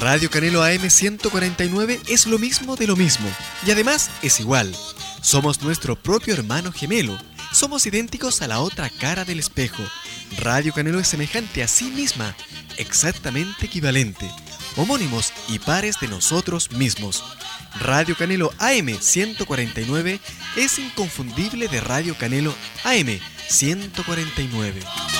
Radio Canelo AM 149 es lo mismo de lo mismo, y además es igual. Somos nuestro propio hermano gemelo. Somos idénticos a la otra cara del espejo. Radio Canelo es semejante a sí misma, exactamente equivalente, homónimos y pares de nosotros mismos. Radio Canelo AM 149 es inconfundible de Radio Canelo AM 149.